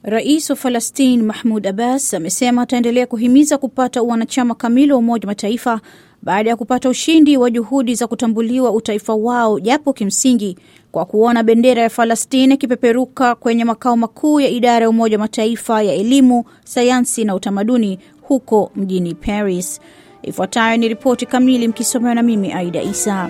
Rais wa Palestina Mahmoud Abbas amesema ataendelea kuhimiza kupata wanachama kamili wa Umoja wa Mataifa baada ya kupata ushindi wa juhudi za kutambuliwa utaifa wao, japo kimsingi kwa kuona bendera ya Palestina ikipeperuka kwenye makao makuu ya idara ya Umoja wa Mataifa ya elimu, sayansi na utamaduni huko mjini Paris. Ifuatayo ni ripoti kamili mkisomewa na mimi Aida Isa.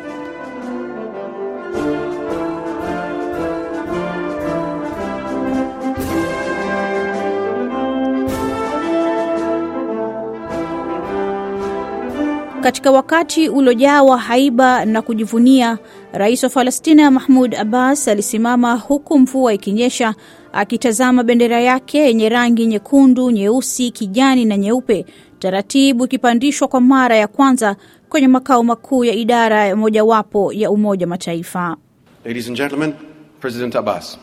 Katika wakati uliojawa haiba na kujivunia, Rais wa Palestina Mahmoud Abbas alisimama huku mvua ikinyesha, akitazama bendera yake yenye rangi nyekundu, nyeusi, kijani na nyeupe, taratibu ikipandishwa kwa mara ya kwanza kwenye makao makuu ya idara ya mojawapo ya Umoja Mataifa. Ladies and gentlemen, President Abbas.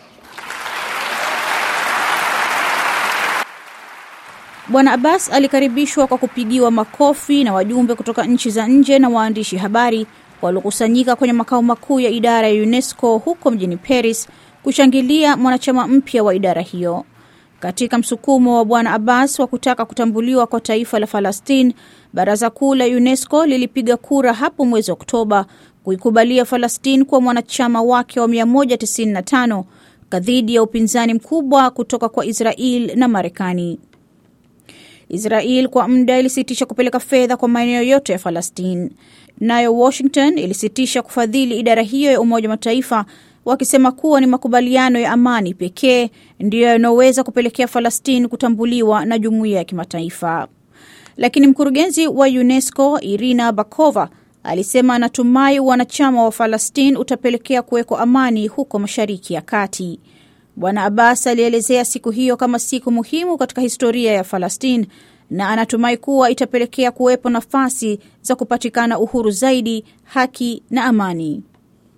Bwana Abbas alikaribishwa kwa kupigiwa makofi na wajumbe kutoka nchi za nje na waandishi habari waliokusanyika kwenye makao makuu ya idara ya UNESCO huko mjini Paris kushangilia mwanachama mpya wa idara hiyo. Katika msukumo wa Bwana Abbas wa kutaka kutambuliwa kwa taifa la Palestina, Baraza Kuu la UNESCO lilipiga kura hapo mwezi Oktoba kuikubalia Palestina kwa mwanachama wake wa 195 dhidi ya upinzani mkubwa kutoka kwa Israel na Marekani. Israel kwa muda ilisitisha kupeleka fedha kwa maeneo yote ya Palestina. Nayo Washington ilisitisha kufadhili idara hiyo ya Umoja wa Mataifa, wakisema kuwa ni makubaliano ya amani pekee ndiyo yanaweza kupelekea Palestina kutambuliwa na jumuiya ya kimataifa. Lakini mkurugenzi wa UNESCO Irina Bakova alisema anatumai wanachama wa Palestina utapelekea kuweko amani huko Mashariki ya Kati. Bwana Abbas alielezea siku hiyo kama siku muhimu katika historia ya Palestina na anatumai kuwa itapelekea kuwepo nafasi za kupatikana uhuru zaidi, haki na amani.